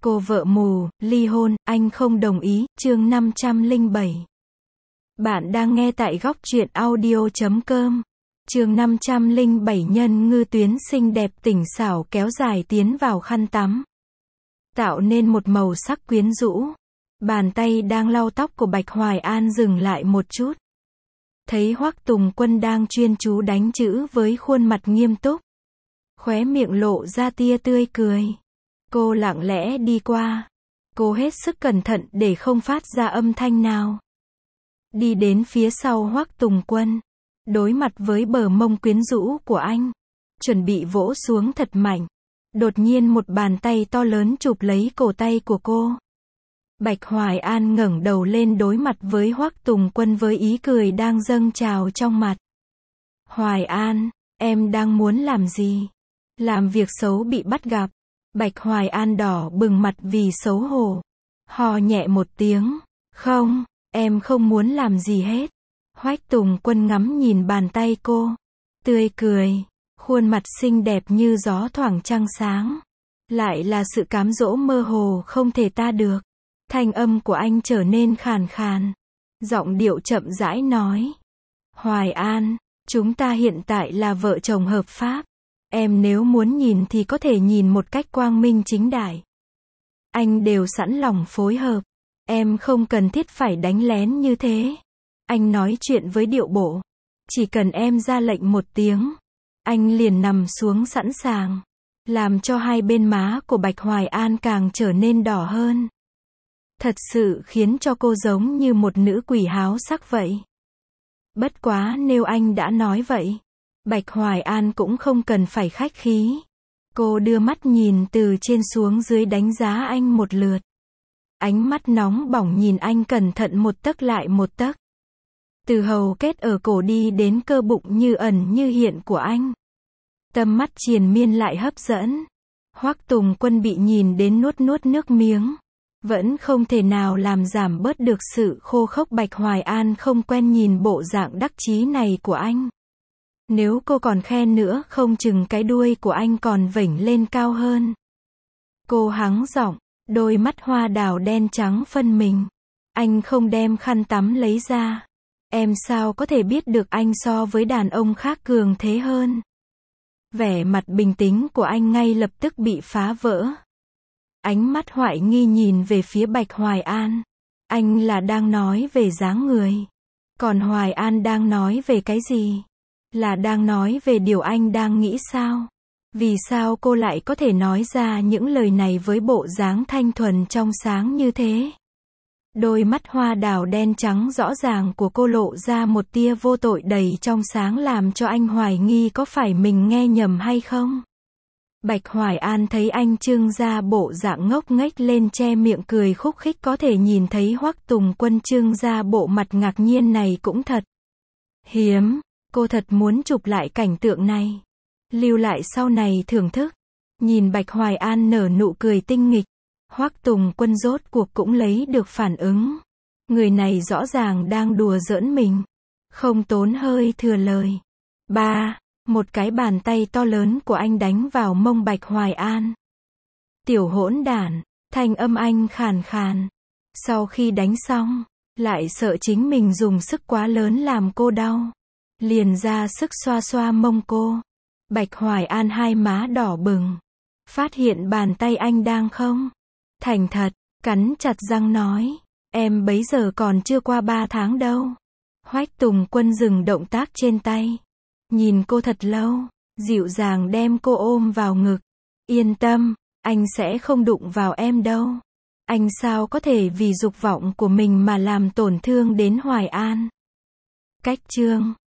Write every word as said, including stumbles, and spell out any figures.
Cô vợ mù, ly hôn, anh không đồng ý, chương năm trăm lẻ bảy. Bạn đang nghe tại góc truyện audio chấm com. Chương năm trăm lẻ bảy nhân ngư tuyến xinh đẹp tỉnh xảo kéo dài tiến vào khăn tắm, tạo nên một màu sắc quyến rũ. Bàn tay đang lau tóc của Bạch Hoài An dừng lại một chút. Thấy Hoắc Tùng Quân đang chuyên chú đánh chữ với khuôn mặt nghiêm túc, khóe miệng lộ ra tia tươi cười. Cô lặng lẽ đi qua. Cô hết sức cẩn thận để không phát ra âm thanh nào. Đi đến phía sau Hoắc Tùng Quân, đối mặt với bờ mông quyến rũ của anh, chuẩn bị vỗ xuống thật mạnh. Đột nhiên một bàn tay to lớn chụp lấy cổ tay của cô. Bạch Hoài An ngẩng đầu lên đối mặt với Hoắc Tùng Quân với ý cười đang dâng trào trong mặt. Hoài An, em đang muốn làm gì? Làm việc xấu bị bắt gặp. Bạch Hoài An đỏ bừng mặt vì xấu hổ. Hò nhẹ một tiếng. Không, em không muốn làm gì hết. Hoắc Tùng Quân ngắm nhìn bàn tay cô. Tươi cười. Khuôn mặt xinh đẹp như gió thoảng trăng sáng. Lại là sự cám dỗ mơ hồ không thể ta được. Thanh âm của anh trở nên khàn khàn. Giọng điệu chậm rãi nói. Hoài An, chúng ta hiện tại là vợ chồng hợp pháp. Em nếu muốn nhìn thì có thể nhìn một cách quang minh chính đại. Anh đều sẵn lòng phối hợp. Em không cần thiết phải đánh lén như thế. Anh nói chuyện với điệu bộ. Chỉ cần em ra lệnh một tiếng, anh liền nằm xuống sẵn sàng. Làm cho hai bên má của Bạch Hoài An càng trở nên đỏ hơn. Thật sự khiến cho cô giống như một nữ quỷ háo sắc vậy. Bất quá nếu anh đã nói vậy, Bạch Hoài An cũng không cần phải khách khí. Cô đưa mắt nhìn từ trên xuống dưới đánh giá anh một lượt. Ánh mắt nóng bỏng nhìn anh cẩn thận một tấc lại một tấc. Từ hầu kết ở cổ đi đến cơ bụng như ẩn như hiện của anh. Tầm mắt triền miên lại hấp dẫn. Hoắc Tùng Quân bị nhìn đến nuốt nuốt nước miếng. Vẫn không thể nào làm giảm bớt được sự khô khốc. Bạch Hoài An không quen nhìn bộ dạng đắc chí này của anh. Nếu cô còn khen nữa không chừng cái đuôi của anh còn vểnh lên cao hơn. Cô hắng giọng, đôi mắt hoa đào đen trắng phân mình. Anh không đem khăn tắm lấy ra. Em sao có thể biết được anh so với đàn ông khác cường thế hơn. Vẻ mặt bình tĩnh của anh ngay lập tức bị phá vỡ. Ánh mắt hoài nghi nhìn về phía Bạch Hoài An. Anh là đang nói về dáng người. Còn Hoài An đang nói về cái gì? Là đang nói về điều anh đang nghĩ sao? Vì sao cô lại có thể nói ra những lời này với bộ dáng thanh thuần trong sáng như thế? Đôi mắt hoa đào đen trắng rõ ràng của cô lộ ra một tia vô tội đầy trong sáng làm cho anh hoài nghi có phải mình nghe nhầm hay không? Bạch Hoài An thấy anh trưng ra bộ dạng ngốc nghếch lên che miệng cười khúc khích, có thể nhìn thấy Hoắc Tùng Quân trưng ra bộ mặt ngạc nhiên này cũng thật hiếm. Cô thật muốn chụp lại cảnh tượng này, lưu lại sau này thưởng thức. Nhìn Bạch Hoài An nở nụ cười tinh nghịch, Hoắc Tùng Quân rốt cuộc cũng lấy được phản ứng. Người này rõ ràng đang đùa giỡn mình. Không tốn hơi thừa lời. Ba, một cái bàn tay to lớn của anh đánh vào mông Bạch Hoài An. Tiểu hỗn đản, thanh âm anh khàn khàn. Sau khi đánh xong, lại sợ chính mình dùng sức quá lớn làm cô đau. Liền ra sức xoa xoa mông cô. Bạch Hoài An hai má đỏ bừng. Phát hiện bàn tay anh đang không thành thật, cắn chặt răng nói. Em bấy giờ còn chưa qua ba tháng đâu. Hoắc Tùng Quân dừng động tác trên tay. Nhìn cô thật lâu, dịu dàng đem cô ôm vào ngực. Yên tâm, anh sẽ không đụng vào em đâu. Anh sao có thể vì dục vọng của mình mà làm tổn thương đến Hoài An. Cách chương